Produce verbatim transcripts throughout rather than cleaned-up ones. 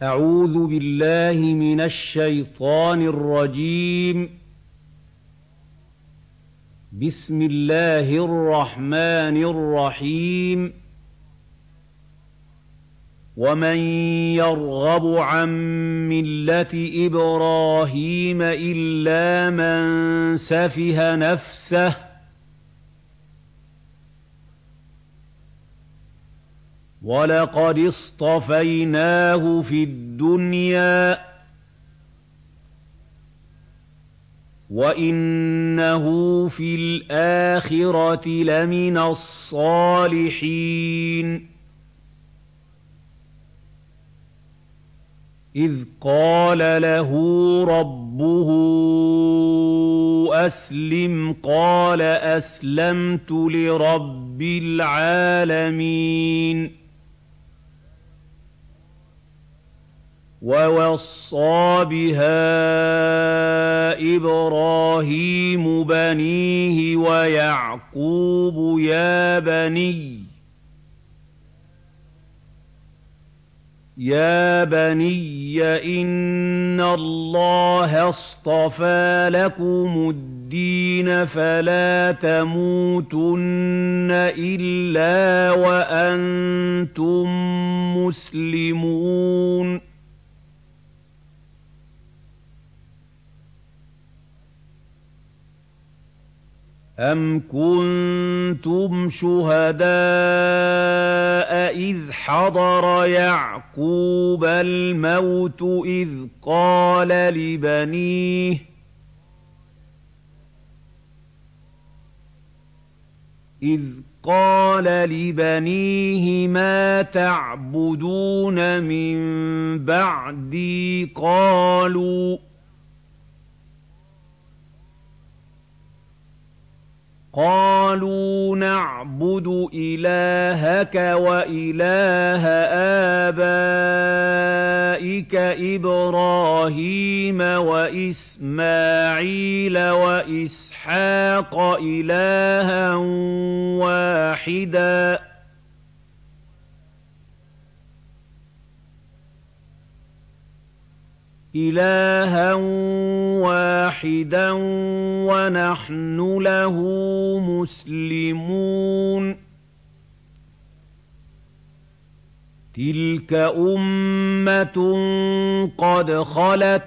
أعوذ بالله من الشيطان الرجيم. بسم الله الرحمن الرحيم. ومن يرغب عن ملة إبراهيم إلا من سفه نفسه ولقد اصطفيناه في الدنيا وإنه في الآخرة لمن الصالحين. إذ قال له ربه أسلم قال أسلمت لرب العالمين. ووصى بها إبراهيم بنيه ويعقوب يا بني يا بني إن الله اصطفى لكم الدين فلا تموتن إلا وأنتم مسلمون. أَمْ كُنتُمْ شُهَدَاءَ إِذْ حَضَرَ يَعْقُوبَ الْمَوْتُ إِذْ قَالَ لِبَنِيهِ إِذْ قَالَ لِبَنِيهِ مَا تَعْبُدُونَ مِن بَعْدِي قَالُوا قالوا نعبد إلهك وإله آبائك إبراهيم وإسماعيل وإسحاق إلها واحدا إلها واحدا ونحن له مسلمون. تلك أمة قد خلت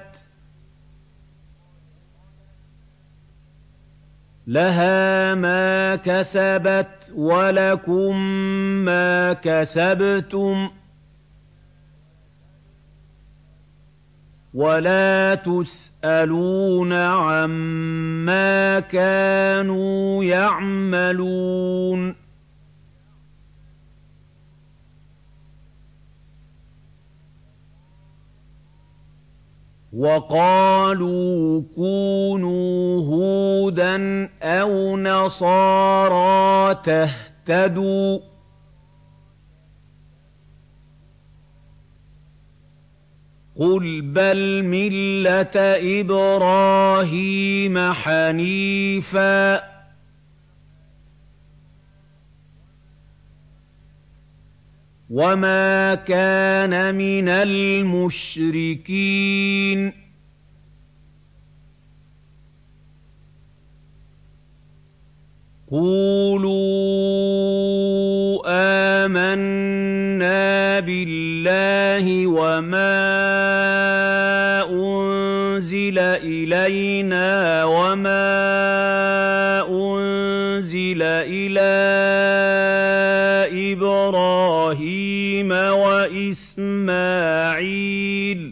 لها ما كسبت ولكم ما كسبتم ولا تسألون عما كانوا يعملون. وقالوا كونوا هودا أو نصارى تهتدوا قل بل ملة إبراهيم حنيفا وما كان من المشركين. قولوا آمنا بالله وما أنزل إلينا وما أنزل إلى إبراهيم وإسماعيل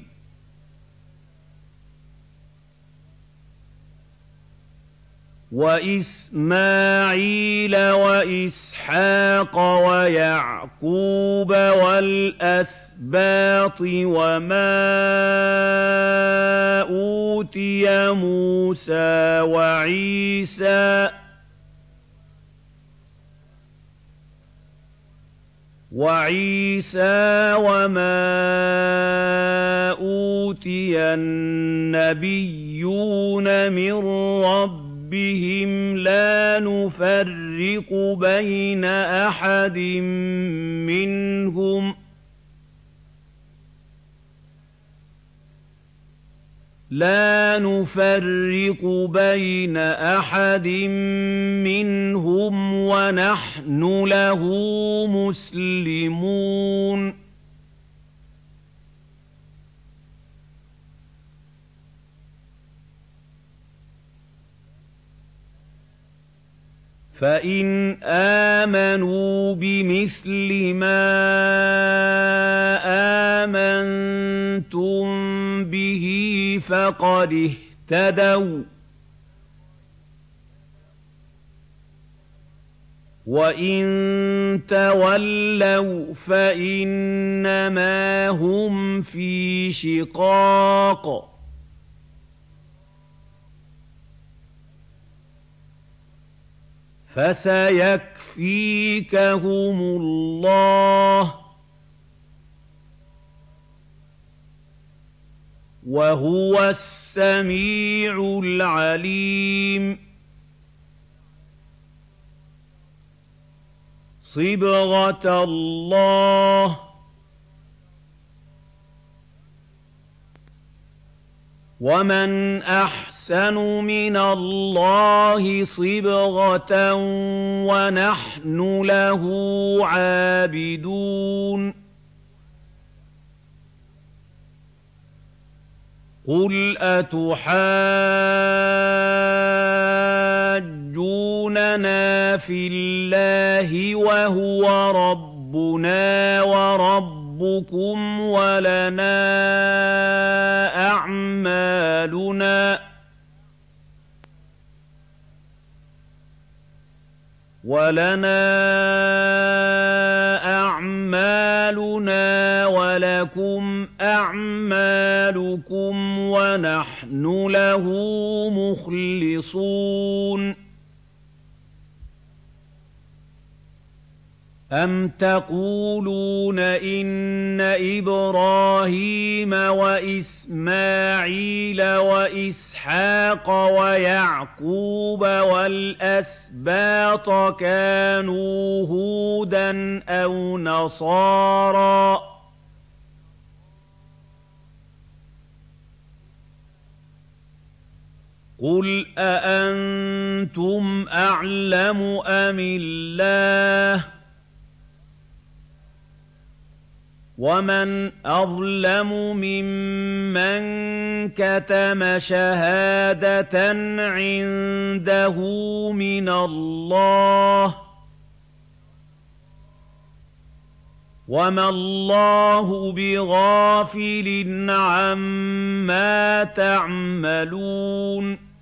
وإسماعيل وإسحاق ويعقوب والأسباط وما أوتي موسى وعيسى وعيسى وما أوتي النبيون من ربهم ربهم لا نفرق بين أحد منهم لَا نُفَرِّقُ بَيْنَ أَحَدٍ مِّنْهُمْ وَنَحْنُ لَهُ مُسْلِمُونَ فَإِنْ آمَنُوا بِمِثْلِ مَا آمَنتُم بِهِ فَقَدِ اهْتَدَوا ۖ وَّإِن تَوَلَّوْا فَإِنَّمَا هُمْ فِي شِقَاقٍ ۖ فَسَيَكْفِيكَهُمُ اللَّهُ ۚ وَهُوَ السَّمِيعُ الْعَلِيمُ. صِبْغَةَ اللَّهِ ۖ وَمَنْ أَحْسَنُ مِنَ اللَّهِ صِبْغَةً ۖ وَنَحْنُ لَهُ عَابِدُونَ. قُلْ أَتُحَاجُّونَنَا فِي اللَّهِ وَهُوَ رَبُّنَا وَرَبُّكُمْ وَلَنَا أَعْمَالُنَا وَلَنَا أَعْمَالُنَا وَلَكُمْ أَعْمَالُكُمْ وَنَحْنُ لَهُ مُخْلِصُونَ. أَمْ تَقُولُونَ إِنَّ إِبْرَاهِيمَ وَإِسْمَاعِيلَ وَإِسْحَاقَ وَيَعْقُوبَ وَالْأَسْبَاطَ كَانُوا هُودًا أَوْ نَصَارَىٰ ۗ قُلْ أَأَنتُمْ أَعْلَمُ أَمِ اللَّهُ ۗ وَمَنْ أَظْلَمُ مِمَّن كَتَمَ شَهَادَةً عِندَهُ مِنَ اللَّهِ ۗ وَمَا اللَّهُ بِغَافِلٍ عَمَّا تَعْمَلُونَ.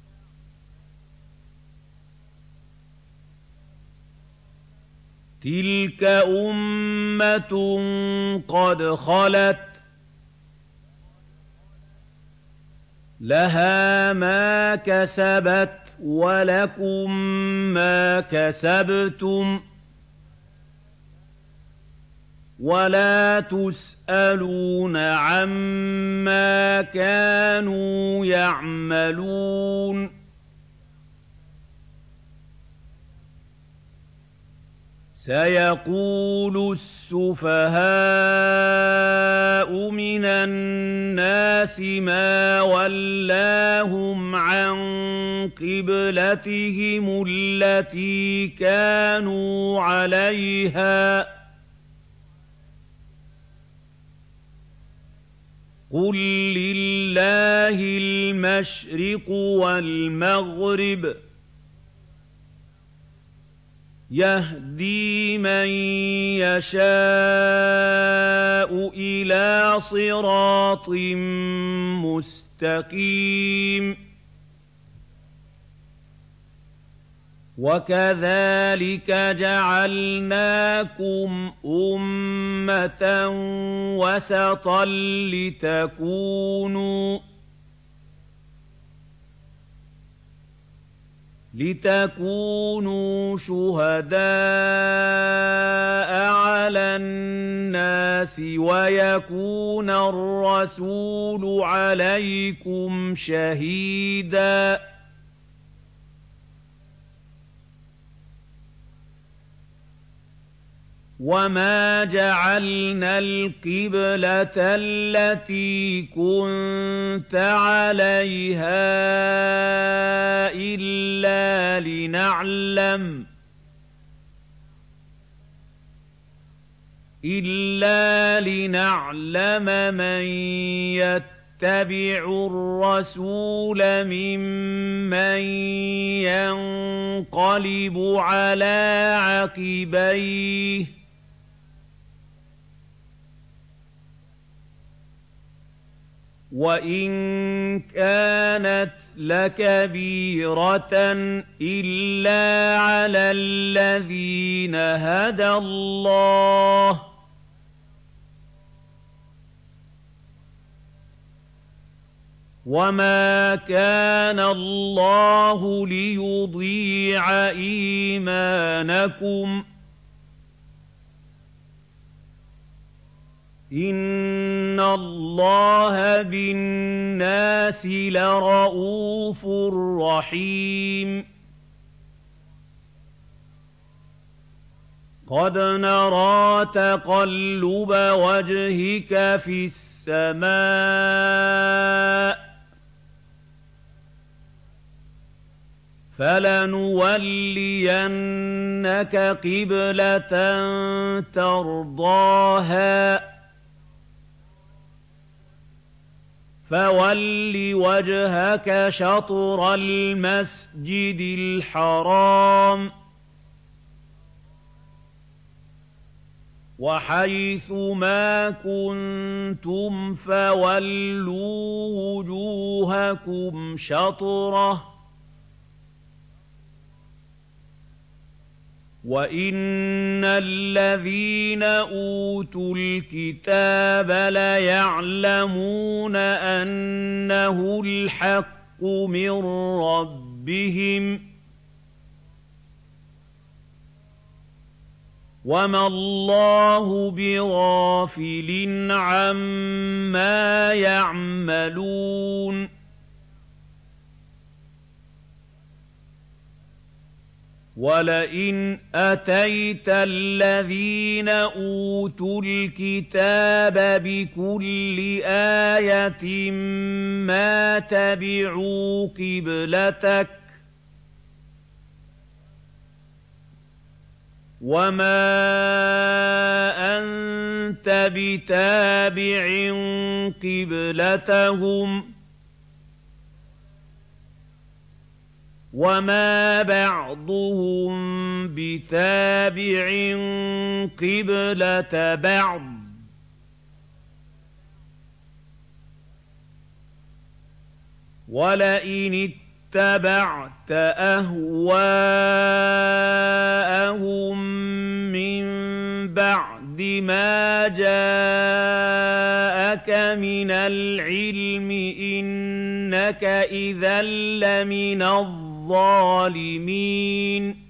تِلْكَ أُمَّةٌ قَدْ خَلَتْ ۖ لَهَا مَا كَسَبَتْ وَلَكُم مَّا كَسَبْتُمْ ۖ وَلَا تُسْأَلُونَ عَمَّا كَانُوا يَعْمَلُونَ. سَيَقُولُ السُّفَهَاءُ مِنَ النَّاسِ مَا وَلَّاهُمْ عَن قِبْلَتِهِمُ الَّتِي كَانُوا عَلَيْهَا ۚ قُل لِّلَّهِ الْمَشْرِقُ وَالْمَغْرِبُ ۚ يَهْدِي مَن يَشَاءُ إِلَىٰ صِرَاطٍ مُّسْتَقِيمٍ. وَكَذَٰلِكَ جَعَلْنَاكُمْ أُمَّةً وَسَطًا لِّتَكُونُوا لِتَكُونُوا شُهَدَاءَ عَلَى النَّاسِ وَيَكُونَ الرَّسُولُ عَلَيْكُمْ شَهِيدًا ۗ وَمَا جَعَلْنَا الْقِبْلَةَ الَّتِي كُنتَ عَلَيْهَا إِلَّا لِنَعْلَمَ إِلَّا لِنَعْلَمَ مَن يَتَّبِعُ الرَّسُولَ مِمَّن يَنقَلِبُ عَلَىٰ عَقِبَيْهِ ۚ وَإِن كَانَتْ لَكَبِيرَةً إِلَّا عَلَى الَّذِينَ هَدَى اللَّهُ ۗ وَمَا كَانَ اللَّهُ لِيُضِيعَ إِيمَانَكُمْ ۚ إِنَّ اللَّهَ بِالنَّاسِ لَرَءُوفٌ رَّحِيمٌ قَدْ نَرَىٰ تَقَلُّبَ وَجْهِكَ فِي السَّمَاءِ ۖ فَلَنُوَلِّيَنَّكَ قِبْلَةً تَرْضَاهَا ۚ فَوَلِّ وَجْهَكَ شَطْرَ الْمَسْجِدِ الْحَرَامِ ۖ وَحَيْثُ مَا كُنتُمْ فَوَلُّوا وُجُوهَكُمْ شَطْرَهُ ۗ وَإِنَّ الَّذِينَ أُوتُوا الْكِتَابَ لَيَعْلَمُونَ أَنَّهُ الْحَقُّ مِن رَّبِّهِمْ ۗ وَمَا اللَّهُ بِغَافِلٍ عَمَّا يَعْمَلُونَ وَلَئِنْ أَتَيْتَ الَّذِينَ أُوتُوا الْكِتَابَ بِكُلِّ آيَةٍ مَّا تَبِعُوا قِبْلَتَكَ ۚ وَمَا أَنتَ بِتَابِعٍ قِبْلَتَهُمْ ۚ وَمَا بَعْضُهُم بِتَابِعٍ قِبْلَةَ بَعْضٍ ۚ وَلَئِنِ اتَّبَعْتَ أَهْوَاءَهُم مِّن بَعْدِ مَا جَاءَكَ مِنَ الْعِلْمِ إِنَّكَ إِذًا لَّمِنَ الظَّالِمِينَ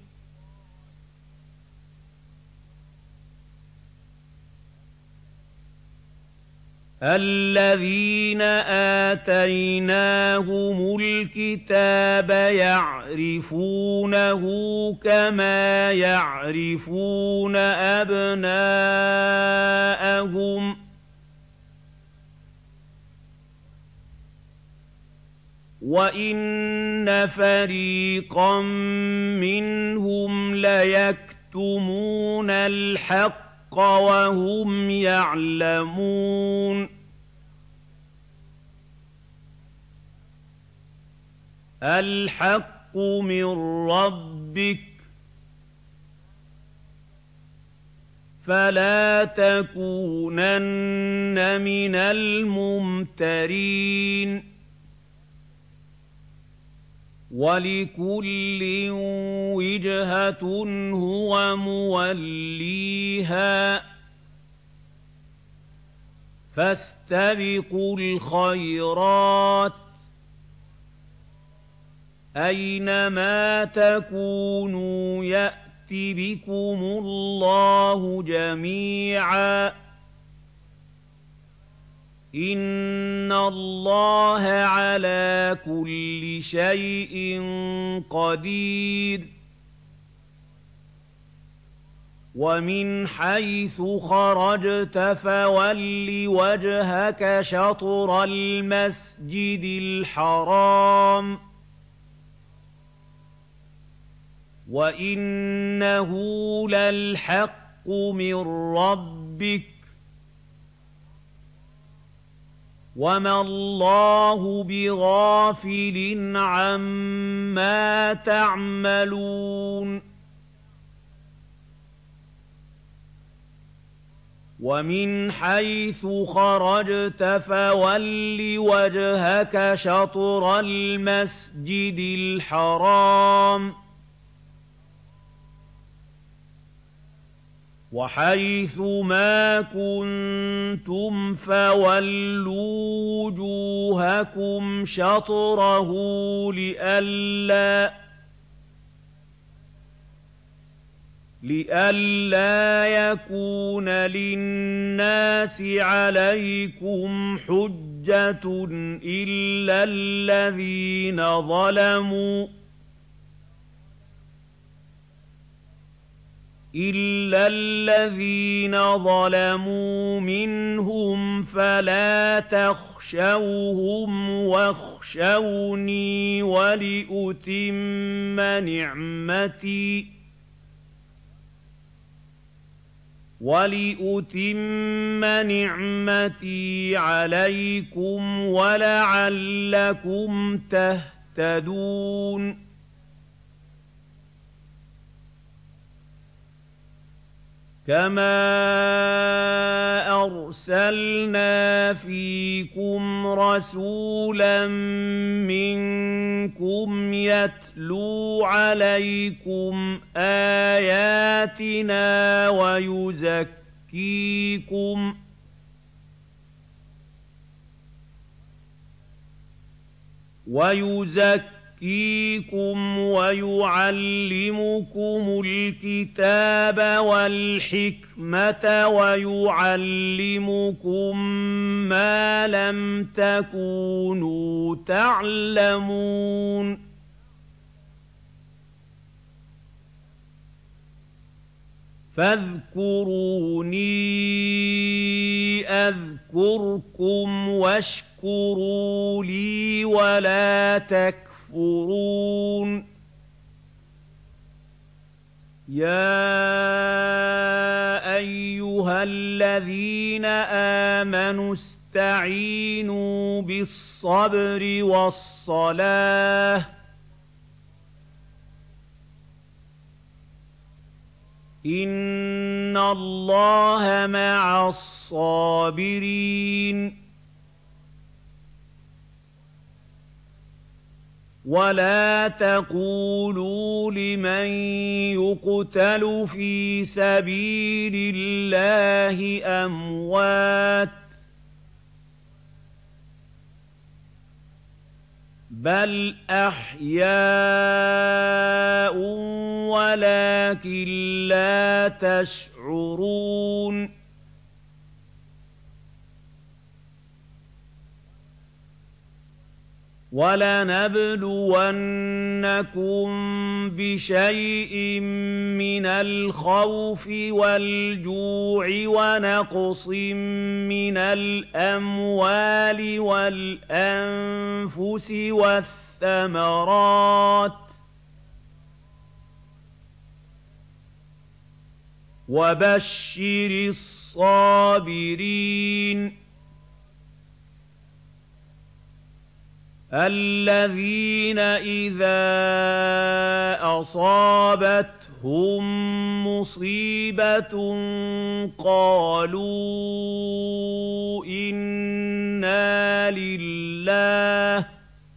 الَّذِينَ آتَيْنَاهُمُ الْكِتَابَ يَعْرِفُونَهُ كَمَا يَعْرِفُونَ أَبْنَاءَهُمْ ۖ وَإِنَّ فَرِيقًا مِّنْهُمْ لَيَكْتُمُونَ الْحَقَّ وَهُمْ يَعْلَمُونَ الْحَقُّ مِن رَّبِّكَ ۖ فَلَا تَكُونَنَّ مِنَ الْمُمْتَرِينَ وَلِكُلٍّ وِجْهَةٌ هُوَ مُوَلِّيهَا ۖ فَاسْتَبِقُوا الْخَيْرَاتِ ۚ أَيْنَمَا تَكُونُوا يَأْتِ بِكُمُ اللَّهُ جَمِيعًا ۚ إِنَّ اللَّهَ عَلَىٰ كُلِّ شَيْءٍ قَدِيرٌ وَمِنْ حَيْثُ خَرَجْتَ فَوَلِّ وَجْهَكَ شَطْرَ الْمَسْجِدِ الْحَرَامِ ۖ وَإِنَّهُ لَلْحَقُّ مِن رَّبِّكَ ۗ وَمَا اللَّهُ بِغَافِلٍ عَمَّا تَعْمَلُونَ وَمِنْ حَيْثُ خَرَجْتَ فَوَلِّ وَجْهَكَ شَطْرَ الْمَسْجِدِ الْحَرَامِ ۖ وَحَيْثُ مَا كُنتُمْ فَوَلُّوا وُجُوهَكُمْ شَطْرَهُ لِئَلَّا لئلا يكون للناس عليكم حجة إلا الذين ظلموا إلا الذين ظلموا منهم فلا تخشوهم واخشوني ولأتم نعمتي وَلِأُتِمَّ نِعْمَتِي عَلَيْكُمْ وَلَعَلَّكُمْ تَهْتَدُونَ كَمَا أَرْسَلْنَا فِيكُمْ رَسُولًا مِّنكُمْ يَتْلُو عَلَيْكُمْ آيَاتِنَا وَيُزَكِّيكُمْ وَيُزَكِّيكُمْ وَيُعَلِّمُكُمُ الْكِتَابَ وَالْحِكْمَةَ وَيُعَلِّمُكُم مَّا لَمْ تَكُونُوا تَعْلَمُونَ فاذكروني أذكركم واشكروا لي ولا تكفرون يا أيها الذين آمنوا استعينوا بالصبر والصلاة إِنَّ اللَّهَ مَعَ الصَّابِرِينَ وَلَا تَقُولُوا لِمَن يُقْتَلُ فِي سَبِيلِ اللَّهِ أَمْوَاتٌ بَلْ أَحْيَاءٌ وَلَٰكِن لَّا تَشْعُرُونَ وَلَنَبْلُوَنَّكُم بِشَيْءٍ مِّنَ الْخَوْفِ وَالْجُوعِ وَنَقْصٍ مِّنَ الْأَمْوَالِ وَالْأَنفُسِ وَالثَّمَرَاتِ ۗ وَبَشِّرِ الصَّابِرِينَ الَّذِينَ إِذَا أَصَابَتْهُم مُّصِيبَةٌ قَالُوا إِنَّا لِلَّهِ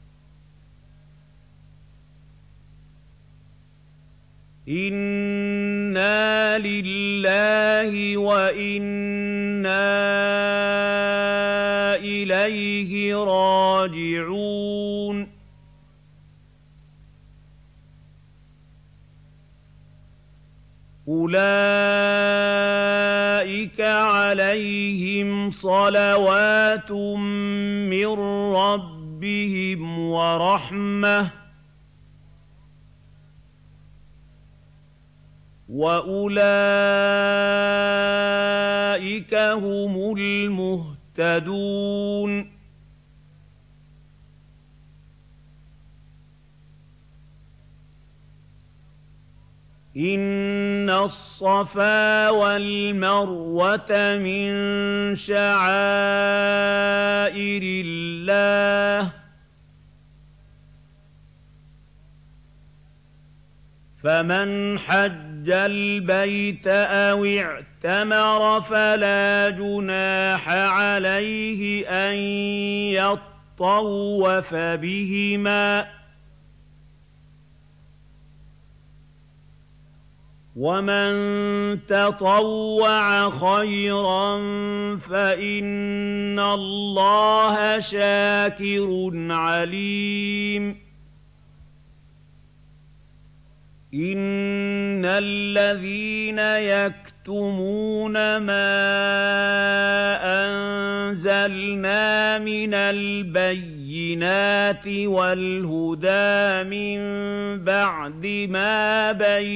إِنَّا لِلَّهِ وَإِنَّا إِلَيْهِ رَاجِعُونَ أُولَٰئِكَ عَلَيْهِمْ صَلَوَاتٌ مِّن رَّبِّهِمْ وَرَحْمَةٌ وَأُولَٰئِكَ هُمُ الْمُهْتَدُونَ إِنَّ الصَّفَا وَالْمَرْوَةَ مِن شَعَائِرِ اللَّهِ ۖ فَمَنْ حَجَّ الْبَيْتَ أَوِ اعْتَمَرَ فَلَا جُنَاحَ عَلَيْهِ أَن يَطَّوَّفَ بِهِمَا ۚ وَمَن تَطَوَّعَ خَيْرًا فَإِنَّ اللَّهَ شَاكِرٌ عَلِيمٌ إِنَّ الَّذِينَ يَكْتُمُونَ مَا أَنزَلْنَا مِنَ الْبَيِّنَاتِ وَالْهُدَىٰ مِن بَعْدِ مَا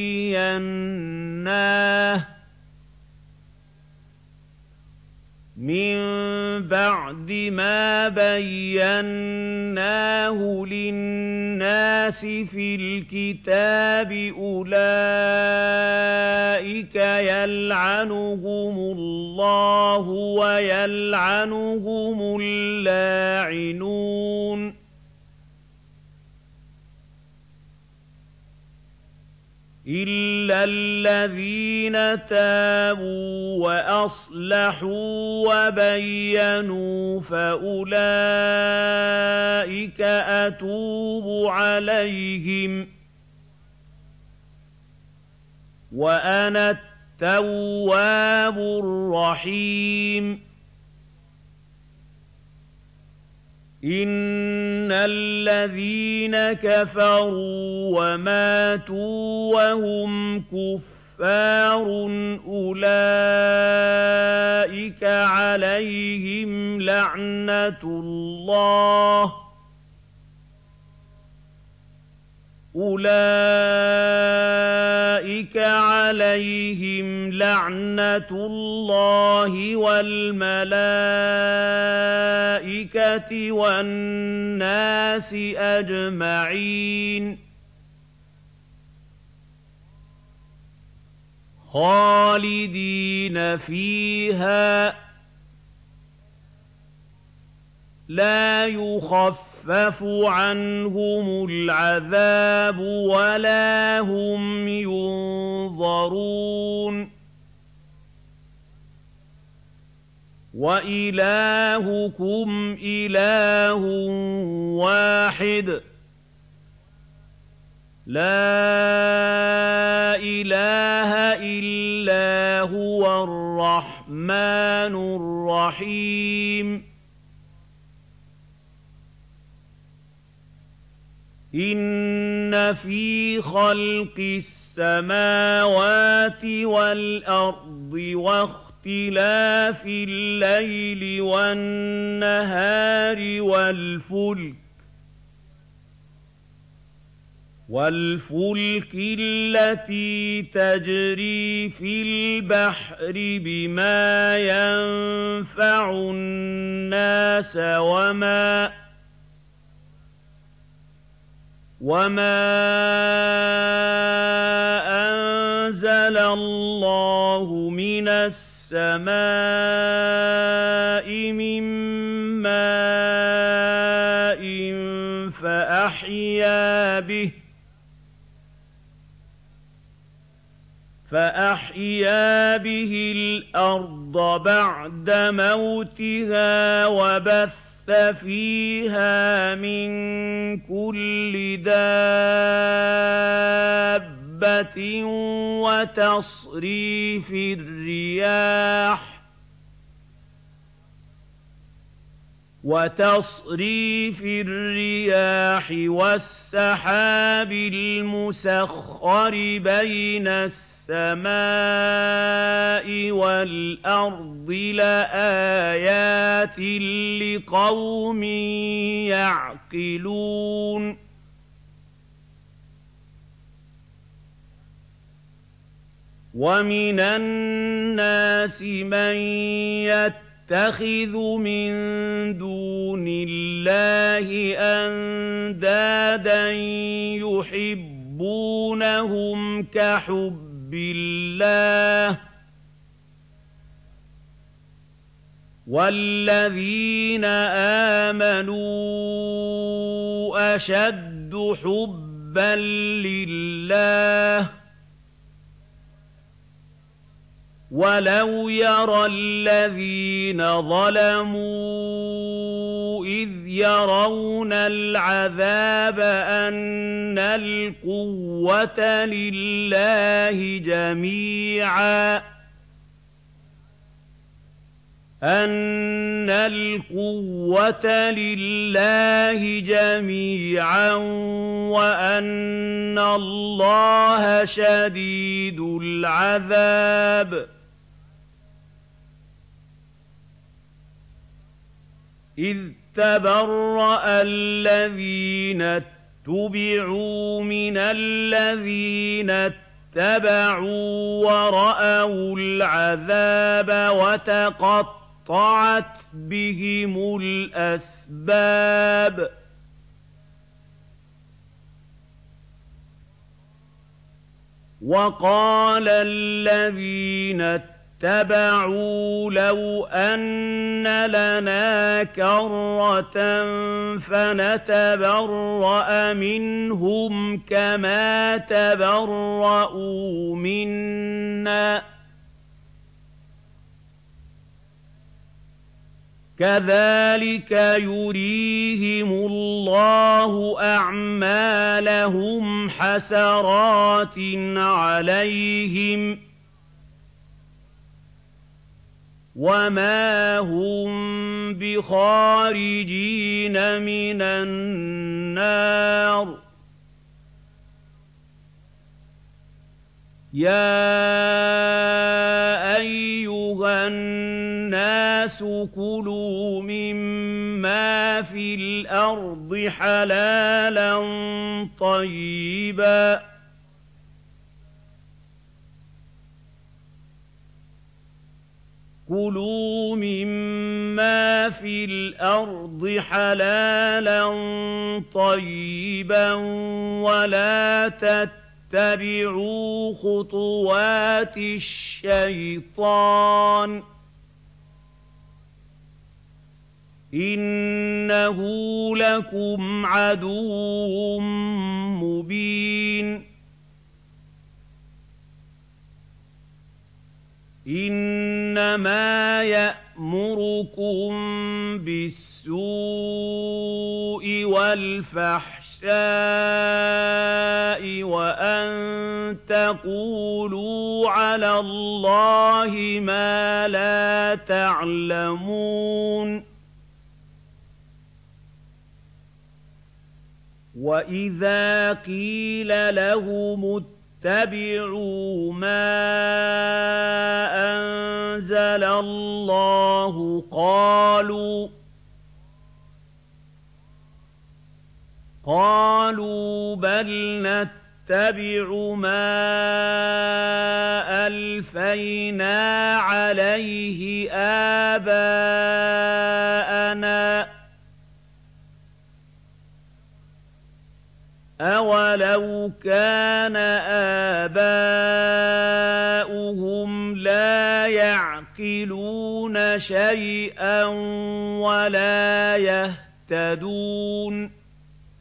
بَيَّنَّاهُ مِن بَعْدِ مَا بَيَّنَّاهُ لِلنَّاسِ فِي الْكِتَابِ أُولَٰئِكَ يَلْعَنُهُمُ اللَّهُ وَيَلْعَنُهُمُ اللاعنون إِلَّا الَّذِينَ تَابُوا وَأَصْلَحُوا وَبَيَّنُوا فَأُولَٰئِكَ أَتُوبُ عَلَيْهِمْ ۚ وَأَنَا التَّوَّابُ الرَّحِيمُ إِنَّ الَّذِينَ كَفَرُوا وَمَاتُوا وَهُمْ كُفَّارٌ أُولَٰئِكَ عَلَيْهِمْ لَعْنَةُ اللَّهِ أُولَٰئِكَ عَلَيْهِمْ لَعْنَةُ اللَّهِ وَالْمَلَائِكَةِ وَالنَّاسِ أَجْمَعِينَ خَالِدِينَ فِيهَا لَا يُخَفَّفُ عَنْهُمُ الْعَذَابُ وَلَا هُمْ يُنظَرُونَ وَإِلَٰهُكُمْ إِلَٰهٌ وَاحِدٌ لَّا إِلَٰهَ إِلَّا هُوَ الرَّحْمَٰنُ الرَّحِيمُ إِنَّ فِي خَلْقِ السَّمَاوَاتِ وَالْأَرْضِ وَاخْتِلَافِ اللَّيْلِ وَالنَّهَارِ وَالْفُلْكِ وَالْفُلْكِ الَّتِي تَجْرِي فِي الْبَحْرِ بِمَا يَنفَعُ النَّاسَ وَمَا وَمَا أَنزَلَ اللَّهُ مِنَ السَّمَاءِ مِن مَّاءٍ فَأَحْيَا بِهِ فَأَحْيَا بِهِ الْأَرْضَ بَعْدَ مَوْتِهَا وَبَثَّ فِيهَا مِن كُلِّ دَابَّةٍ وَتَصْرِيفِ الرِّيَاحِ وتصريف الرياح والسحاب المسخر بين السماء والأرض لآيات لقوم يعقلون. وَمِنَ النَّاسِ مَن يَتَّخِذُ مِن دُونِ اللَّهِ أَندَادًا يُحِبُّونَهُمْ كَحُبِّ اللَّهِ ۖ وَالَّذِينَ آمَنُوا أَشَدُّ حُبًّا لِّلَّهِ ۗ وَلَوْ يَرَى الَّذِينَ ظَلَمُوا إِذْ يَرَوْنَ الْعَذَابَ أَنَّ الْقُوَّةَ لِلَّهِ جَمِيعًا أَنَّ الْقُوَّةَ لِلَّهِ جَمِيعًا وَأَنَّ اللَّهَ شَدِيدُ الْعَذَابِ إِذْ تَبَرَّأَ الَّذِينَ اتُّبِعُوا مِنَ الَّذِينَ اتَّبَعُوا وَرَأَوُا الْعَذَابَ وَتَقَطَّعَتْ بِهِمُ الْأَسْبَابُ وَقَالَ الَّذِينَ اتَّبَعُوا لَوْ أَنَّ لَنَا كَرَّةً فَنَتَبَرَّأَ مِنْهُمْ كَمَا تَبَرَّءُوا مِنَّا ۗ كَذَٰلِكَ يُرِيهِمُ اللَّهُ أَعْمَالَهُمْ حَسَرَاتٍ عَلَيْهِمْ ۖ وَمَا هُم بِخَارِجِينَ مِنَ النَّارِ يَا أَيُّهَا النَّاسُ كُلُوا مِمَّا فِي الْأَرْضِ حَلَالًا طَيِّبًا كُلُوا مِمَّا فِي الْأَرْضِ حَلَالًا طَيِّبًا وَلَا تَتَّبِعُوا خُطُوَاتِ الشَّيْطَانِ ۚ إِنَّهُ لَكُمْ عَدُوٌّ مُّبِينٌ إِنَّمَا يَأْمُرُكُم بِالسُّوءِ وَالْفَحْشَاءِ وَأَن تَقُولُوا عَلَى اللَّهِ مَا لَا تَعْلَمُونَ وَإِذَا قِيلَ لَهُمُ اتَّبِعُوا مَا أَنزَلَ اللَّهُ قَالُوا قَالُوا بَلْ نَتَّبِعُ مَا أَلْفَيْنَا عَلَيْهِ آبَاءَنَا ۗ أَوَلَوْ كَانَ آبَاؤُهُمْ لَا يَعْقِلُونَ شَيْئًا وَلَا يَهْتَدُونَ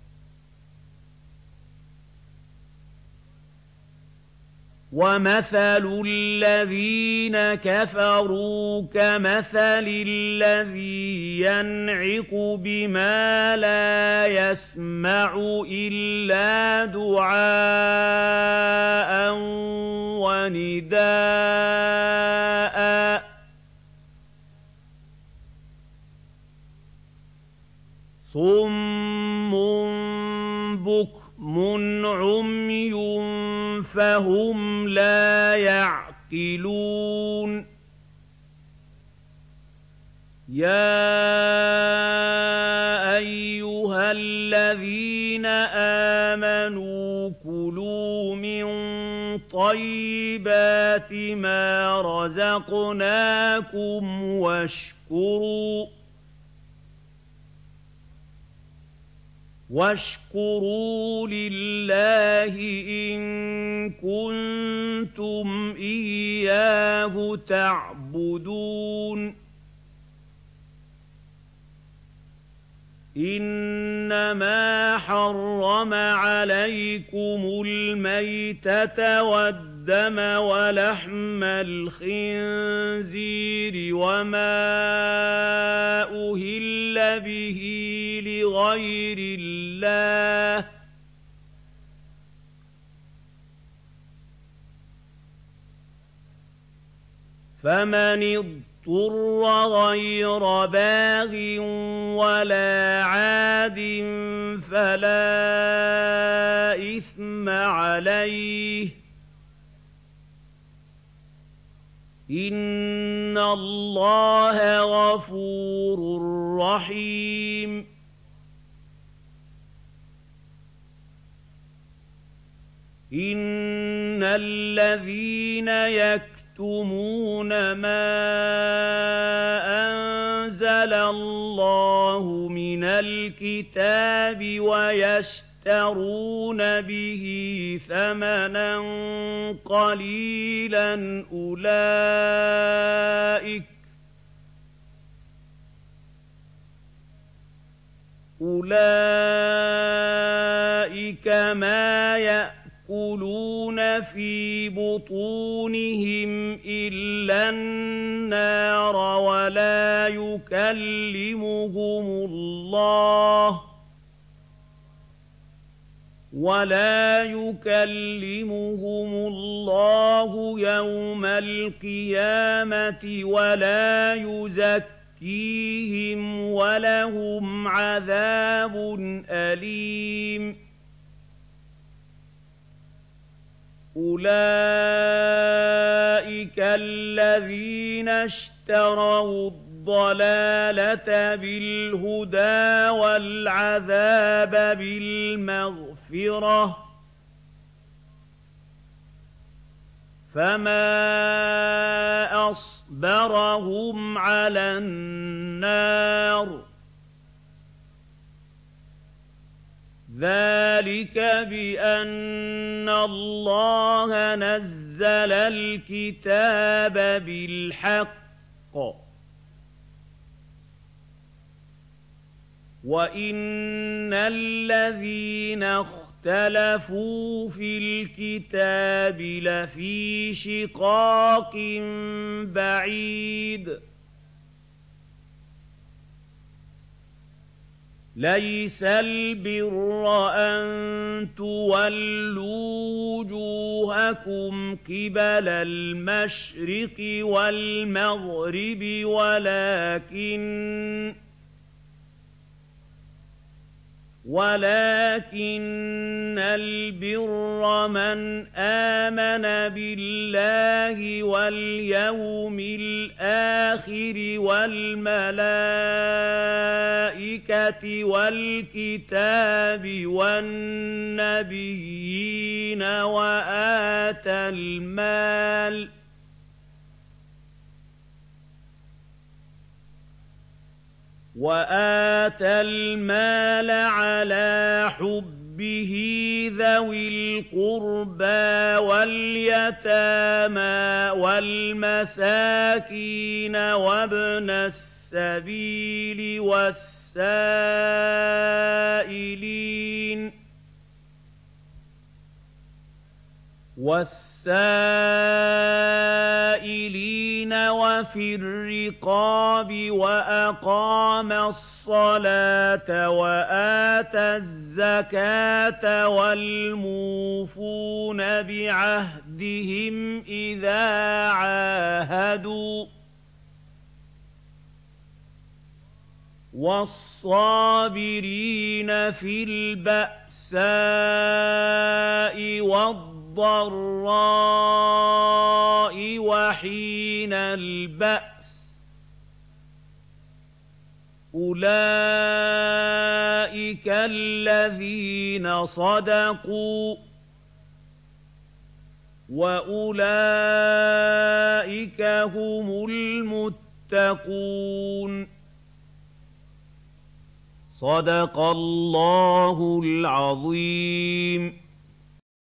وَمَثَلُ الَّذِينَ كَفَرُوا كَمَثَلِ الَّذِي يَنْعِقُ بِمَا لَا يَسْمَعُ إِلَّا دُعَاءً وَنِدَاءً ۚ صُمٌّ بُكْمٌ عُمْيٌ فَهُمْ لَا يَعْقِلُونَ يَا أَيُّهَا الَّذِينَ آمَنُوا كُلُوا مِن طَيِّبَاتِ مَا رَزَقْنَاكُمْ وَاشْكُرُوا وَاشْكُرُوا لِلَّهِ إِن كُنتُمْ إِيَّاهُ تَعْبُدُونَ إِنَّمَا حَرَّمَ عَلَيْكُمُ الْمَيْتَةَ وَالدَّمَ وَلَحْمَ الْخِنزِيرِ وَمَا أُهِلَّ بِهِ لِغَيْرِ اللَّهِ ۖ فَمَنِ اضْطُرَّ غَيْرَ بَاغٍ وَلَا عَادٍ فَلَا إِثْمَ عَلَيْهِ ۚ إِنَّ اللَّهَ غَفُورٌ رَّحِيمٌ. إِنَّ الَّذِينَ يَكْتُمُونَ مَا أَنزَلَ اللَّهُ مِنَ الْكِتَابِ وَيَشْتَرُونَ بِهِ ثَمَنًا قَلِيلًا أُولَٰئِكَ أُولَٰئِكَ مَا يَأْكُلُونَ فِي بُطُونِهِمْ إِلَّا النَّارَ وَلَا يُكَلِّمُهُمُ اللَّهُ وَلَا يُكَلِّمُهُمُ اللَّهُ يَوْمَ الْقِيَامَةِ وَلَا يُزَكِّيهِمْ وَلَهُمْ عَذَابٌ أَلِيمٌ. أُولَٰئِكَ الَّذِينَ اشْتَرَوُا الضَّلَالَةَ بِالْهُدَىٰ وَالْعَذَابَ بِالْمَغْفِرَةِ ۚ فَمَا أَصْبَرَهُمْ عَلَى النَّارِ. ذَٰلِكَ بِأَنَّ اللَّهَ نَزَّلَ الْكِتَابَ بِالْحَقِّ وَإِنَّ الَّذِينَ اخْتَلَفُوا فِي الْكِتَابِ لَفِي شِقَاقٍ بَعِيدٍ. لَيْسَ الْبِرَّ أَن تُوَلُّوا وُجُوهَكُمْ قِبَلَ الْمَشْرِقِ وَالْمَغْرِبِ وَلَٰكِنَّ وَلَٰكِنَّ الْبِرَّ مَنْ آمَنَ بِاللَّهِ وَالْيَوْمِ الْآخِرِ وَالْمَلَائِكَةِ وَالْكِتَابِ وَالنَّبِيِّينَ وَآتَى الْمَالَ وَآتَى الْمَالَ عَلَىٰ حُبِّهِ ذَوِي الْقُرْبَىٰ وَالْيَتَامَىٰ وَالْمَسَاكِينَ وَابْنَ السَّبِيلِ وَالسَّائِلِينَ وَالسَّائِلِينَ وَفِي الرِّقَابِ وَأَقَامَ الصَّلَاةَ وَآتَى الزَّكَاةَ وَالْمُوفُونَ بِعَهْدِهِمْ إِذَا عَاهَدُوا وَالصَّابِرِينَ فِي الْبَأْسَاءِ وَالضَّرَّاءِ وَحِينَ الْبَأْسِ ۗ أُولَٰئِكَ الَّذِينَ صَدَقُوا ۖ وَأُولَٰئِكَ هُمُ الْمُتَّقُونَ. صدق الله العظيم.